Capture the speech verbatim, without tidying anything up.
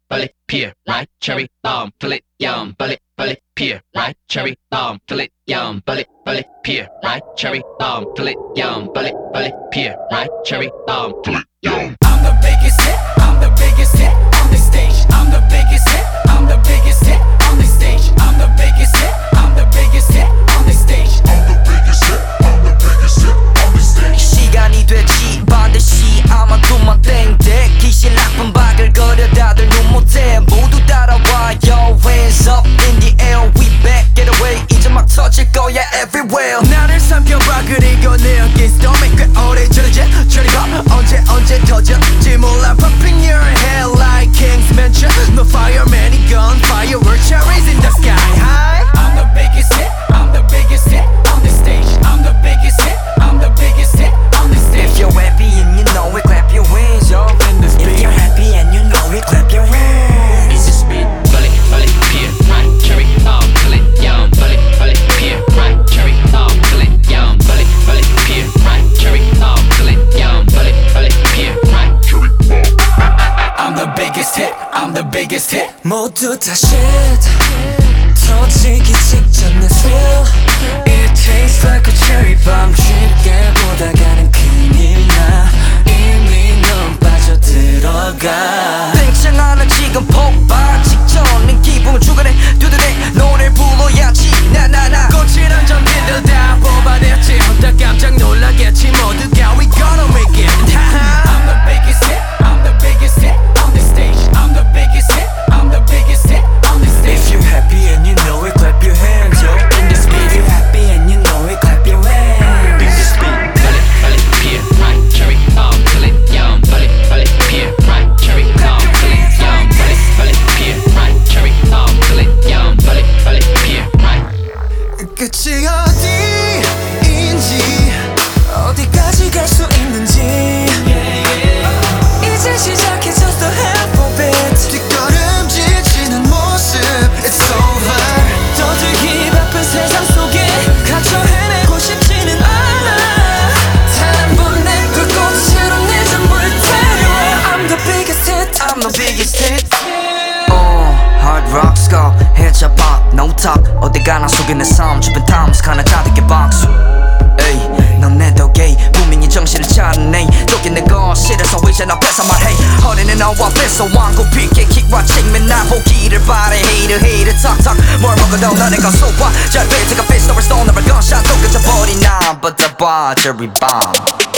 bullet, pear, ripe, cherry, bomb, bullet, yum, bullet, bullet, pear, ripe, cherry, bomb, bullet, yum, bullet, bullet, pear, ripe, cherry, bomb, bullet, yum, bullet, bullet, pear, ripe, cherry, bomb, bullet, yum. I'm the biggest hit, I'm the biggest hit on this stage. I'm the biggest hit, I'm the biggest hit on this stage. I'm the biggest hit, I'm the biggest hit on this stage. I'm the biggest hit, I'm the biggest hit on this stage. 시간이 됐지 반드시 아마도 땡땡 귀신 나쁜 바글거려 다들 눈 못해 모두 따라와요 Hands up in the air we back get away 이제 막 터질 거야 everywhere 나를 삼켜봐 그리고 내 against don't make 꽤 오래 저러지 저리 봐 언제 언제 터질지 몰라 Popping your head like King's Mansion No fireman 이 gun firework cherries in the sky high I'm the biggest hit I'm the biggest hit on this stage I'm the biggest hit I'm the biggest hit on this stage If you're happy and you know it clap your hands up in this beat If you're happy and you know it clap your hands It's just speed, bullet, bullet, pear, ripe, cherry, bomb, bullet, yum, bullet, bullet, pear, ripe, cherry, bomb, bullet, yum, bullet, bullet, pear, ripe, cherry, bomb, bullet, yum, bullet, bullet, pear, ripe, cherry, bomb. I'm the biggest hit I'm the biggest hit 모두 다 shit 터지기 직전 내 feel It tastes like a cherry bomb 쉽게 보다가는 큰일 나 이미 넌 빠져들어가 땡창하는 지금 폭발 직전인 기분을 주간에 두드려 노래 불러야지 나나나 거칠한 전기들 다 뽑아냈지 혼자 깜짝 놀라겠지 모두가 We gonna make it I'm the biggest hit I'm the biggest hit on this stage I'm the biggest hit I'm the biggest hit on this stage If you're happy and you know it clap your hands yo in this beat If you're happy and you know it clap your hands in this beat Bullet, bullet, pear, ripe, cherry, bomb, bullet, yum, bullet, bullet, pear, ripe, cherry, bomb, bullet, yum, bullet, bullet, pear, ripe, cherry, bomb, bullet, yum, bullet, bullet, pear, ripe. 끝이 어디인지 어디까지 갈 수 있는지 이제 시작해졌어 half of it 뒷걸음질 모습 It's over 떠들기 바쁜 세상 속에 갇혀 헤매고 싶지는 않아 단번 내 불꽃으로 내 전부를 태워 I'm the biggest hit I'm the biggest hit Oh, hard rock skull heads up pop no talk 어디 가나 속에 내 삶 주변 times 가나 가득해 박수 에이 넌 내 덕에 분명히 정신을 차리네 여기 내 거실에서 이제 나 뺏어 말해 허리는 너와 뺏어 왕고 빅게 킥과 책면 나 보기를 바래 Hater hater talk talk 뭘 먹어도 너네 건 소화 잘 뱉어가 fist over stone never gunshot 또 그쳐버린 나 But the battery bomb